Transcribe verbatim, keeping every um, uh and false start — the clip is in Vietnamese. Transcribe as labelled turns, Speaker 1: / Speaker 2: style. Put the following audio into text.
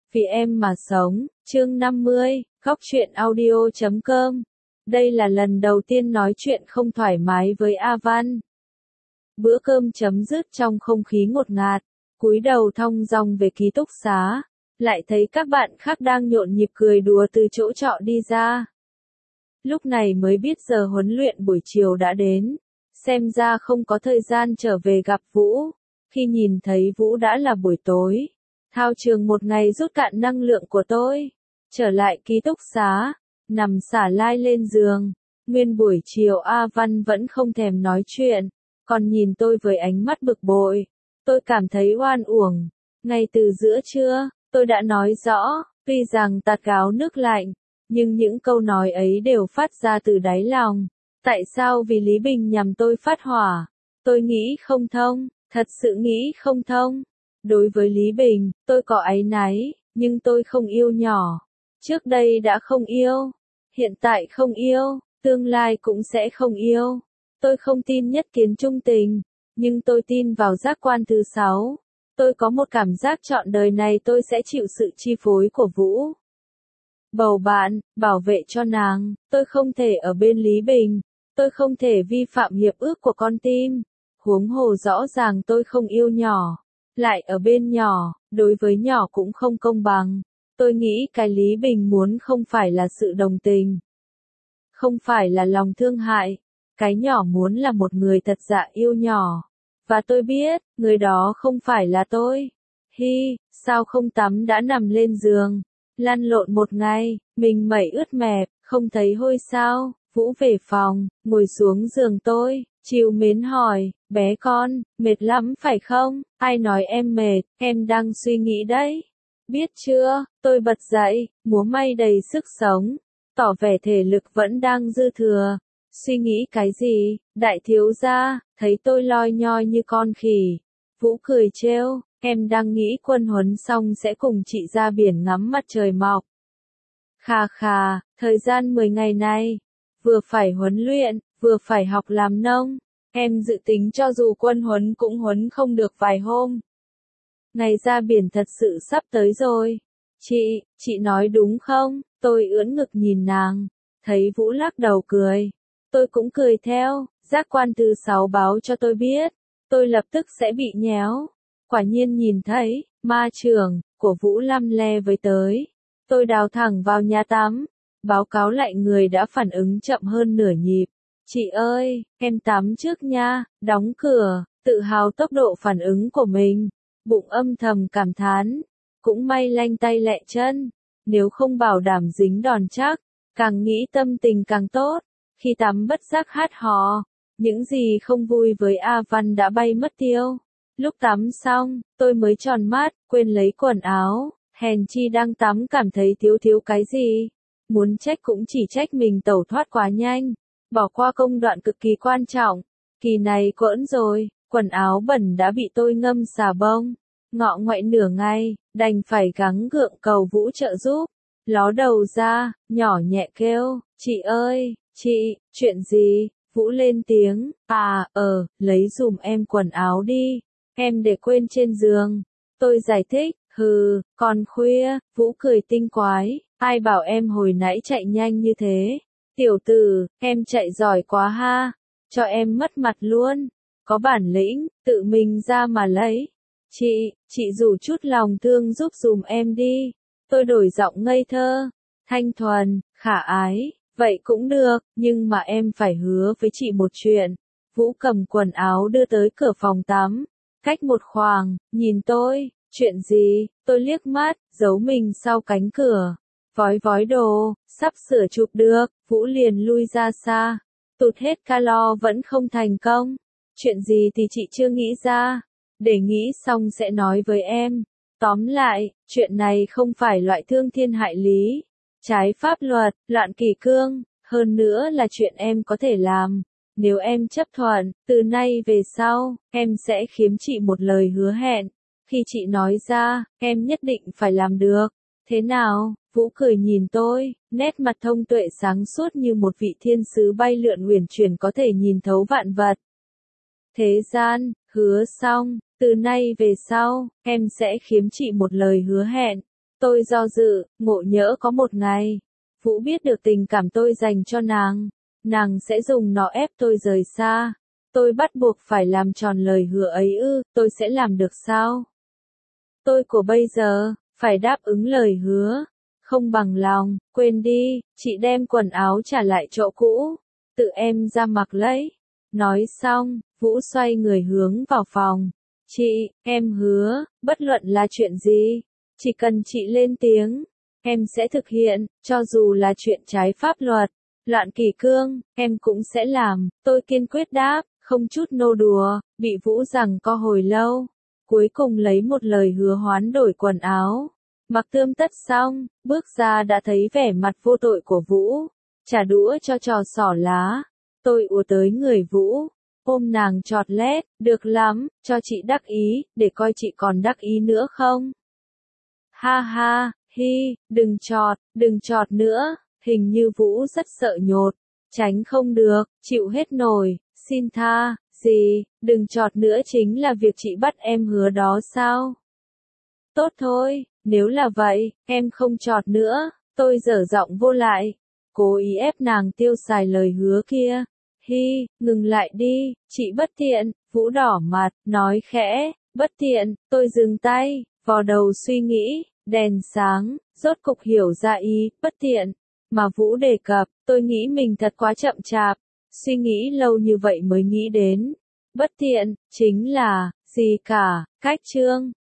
Speaker 1: Vì em mà sống, chương năm mươi, góc truyện audio chấm com. Đây là lần đầu tiên nói chuyện không thoải mái với A Văn. Bữa cơm chấm dứt trong không khí ngột ngạt, cúi đầu thong dong về ký túc xá, lại thấy các bạn khác đang nhộn nhịp cười đùa từ chỗ trọ đi ra. Lúc này mới biết giờ huấn luyện buổi chiều đã đến, xem ra không có thời gian trở về gặp Vũ. Khi nhìn thấy Vũ đã là buổi tối. Thao trường một ngày rút cạn năng lượng của tôi. Trở lại ký túc xá, nằm xả lai lên giường. Nguyên buổi chiều A Văn vẫn không thèm nói chuyện, còn nhìn tôi với ánh mắt bực bội. Tôi cảm thấy oan uổng. Ngay từ giữa trưa, tôi đã nói rõ, tuy rằng tạt gáo nước lạnh, nhưng những câu nói ấy đều phát ra từ đáy lòng. Tại sao vì Lý Bình nhằm tôi phát hỏa? Tôi nghĩ không thông, thật sự nghĩ không thông. Đối với Lý Bình, tôi có áy náy, nhưng tôi không yêu nhỏ. Trước đây đã không yêu, hiện tại không yêu, tương lai cũng sẽ không yêu. Tôi không tin nhất kiến trung tình, nhưng tôi tin vào giác quan thứ sáu. Tôi có một cảm giác trọn đời này tôi sẽ chịu sự chi phối của Vũ. Bầu bạn, bảo vệ cho nàng, tôi không thể ở bên Lý Bình. Tôi không thể vi phạm hiệp ước của con tim. Huống hồ rõ ràng tôi không yêu nhỏ. Lại ở bên nhỏ, đối với nhỏ cũng không công bằng. Tôi nghĩ cái Lý Bình muốn không phải là sự đồng tình. Không phải là lòng thương hại. Cái nhỏ muốn là một người thật dạ yêu nhỏ. Và tôi biết, người đó không phải là tôi. Hi, sao không tắm đã nằm lên giường. Lăn lộn một ngày, mình mẩy ướt mẹp, không thấy hôi sao. Vũ về phòng, ngồi xuống giường tôi, trìu mến hỏi, bé con, mệt lắm phải không? Ai nói em mệt, em đang suy nghĩ đấy. Biết chưa, tôi bật dậy, múa may đầy sức sống, tỏ vẻ thể lực vẫn đang dư thừa. Suy nghĩ cái gì, đại thiếu gia, thấy tôi loi nhoi như con khỉ. Vũ cười trêu, em đang nghĩ quân huấn xong sẽ cùng chị ra biển ngắm mặt trời mọc. Khà khà, thời gian mười ngày này, vừa phải huấn luyện, vừa phải học làm nông. Em dự tính cho dù quân huấn cũng huấn không được vài hôm. Ngày ra biển thật sự sắp tới rồi. Chị, chị nói đúng không? Tôi ưỡn ngực nhìn nàng. Thấy Vũ lắc đầu cười. Tôi cũng cười theo. Giác quan thứ sáu báo cho tôi biết. Tôi lập tức sẽ bị nhéo. Quả nhiên nhìn thấy, ma trưởng, của Vũ lăm le với tới. Tôi đào thẳng vào nhà tắm. Báo cáo lại người đã phản ứng chậm hơn nửa nhịp. Chị ơi, em tắm trước nha, đóng cửa, tự hào tốc độ phản ứng của mình. Bụng âm thầm cảm thán. Cũng may lanh tay lẹ chân. Nếu không bảo đảm dính đòn chắc, càng nghĩ tâm tình càng tốt. Khi tắm bất giác hát hò. Những gì không vui với A Văn đã bay mất tiêu. Lúc tắm xong, tôi mới tròn mắt, quên lấy quần áo. Hèn chi đang tắm cảm thấy thiếu thiếu cái gì. Muốn trách cũng chỉ trách mình tẩu thoát quá nhanh. Bỏ qua công đoạn cực kỳ quan trọng. Kỳ này quỡn rồi, quần áo bẩn đã bị tôi ngâm xà bông. Ngọ ngoại nửa ngày, đành phải gắng gượng cầu Vũ trợ giúp. Ló đầu ra, nhỏ nhẹ kêu, chị ơi, chị, chuyện gì? Vũ lên tiếng, à, ờ, lấy dùm em quần áo đi. Em để quên trên giường. Tôi giải thích, hừ, còn khuya. Vũ cười tinh quái, ai bảo em hồi nãy chạy nhanh như thế. Tiểu tử, em chạy giỏi quá ha. Cho em mất mặt luôn. Có bản lĩnh, tự mình ra mà lấy. Chị, chị rủ chút lòng thương giúp dùm em đi. Tôi đổi giọng ngây thơ, thanh thuần, khả ái. Vậy cũng được, nhưng mà em phải hứa với chị một chuyện. Vũ cầm quần áo đưa tới cửa phòng tắm. Cách một khoảng, nhìn tôi, chuyện gì? Tôi liếc mắt, giấu mình sau cánh cửa. Vói vói đồ, sắp sửa chụp được. Vũ liền lui ra xa. Tụt hết calo vẫn không thành công. Chuyện gì thì chị chưa nghĩ ra. Để nghĩ xong sẽ nói với em. Tóm lại, chuyện này không phải loại thương thiên hại lý. Trái pháp luật, loạn kỷ cương. Hơn nữa là chuyện em có thể làm. Nếu em chấp thuận, từ nay về sau, em sẽ khiếm chị một lời hứa hẹn. Khi chị nói ra, em nhất định phải làm được. Thế nào? Vũ cười nhìn tôi, nét mặt thông tuệ sáng suốt như một vị thiên sứ bay lượn uyển chuyển có thể nhìn thấu vạn vật. Thế gian, hứa xong, từ nay về sau, em sẽ khiếm chị một lời hứa hẹn. Tôi do dự, ngộ nhỡ có một ngày, Vũ biết được tình cảm tôi dành cho nàng, nàng sẽ dùng nó ép tôi rời xa. Tôi bắt buộc phải làm tròn lời hứa ấy ư, tôi sẽ làm được sao? Tôi của bây giờ, phải đáp ứng lời hứa. Không bằng lòng, quên đi, chị đem quần áo trả lại chỗ cũ. Tự em ra mặc lấy. Nói xong, Vũ xoay người hướng vào phòng. Chị, em hứa, bất luận là chuyện gì, chỉ cần chị lên tiếng, em sẽ thực hiện, cho dù là chuyện trái pháp luật, loạn kỷ cương, em cũng sẽ làm. Tôi kiên quyết đáp, không chút nô đùa, bị Vũ giằng co hồi lâu. Cuối cùng lấy một lời hứa hoán đổi quần áo. Mặc tươm tất xong, bước ra đã thấy vẻ mặt vô tội của Vũ. Trả đũa cho trò xỏ lá. Tôi ùa tới người Vũ, ôm nàng chọt lét, được lắm, cho chị đắc ý, để coi chị còn đắc ý nữa không? Ha ha, hi, đừng chọt, đừng chọt nữa, hình như Vũ rất sợ nhột, tránh không được, chịu hết nổi, xin tha, gì, đừng chọt nữa chính là việc chị bắt em hứa đó sao? Tốt thôi, nếu là vậy, em không chọt nữa, tôi dở giọng vô lại, cố ý ép nàng tiêu xài lời hứa kia. Hi, ngừng lại đi, chị bất tiện, Vũ đỏ mặt, nói khẽ, bất tiện, tôi dừng tay, vò đầu suy nghĩ, đèn sáng, rốt cục hiểu ra ý, bất tiện, mà Vũ đề cập, tôi nghĩ mình thật quá chậm chạp, suy nghĩ lâu như vậy mới nghĩ đến, bất tiện, chính là, gì cả, cách chương.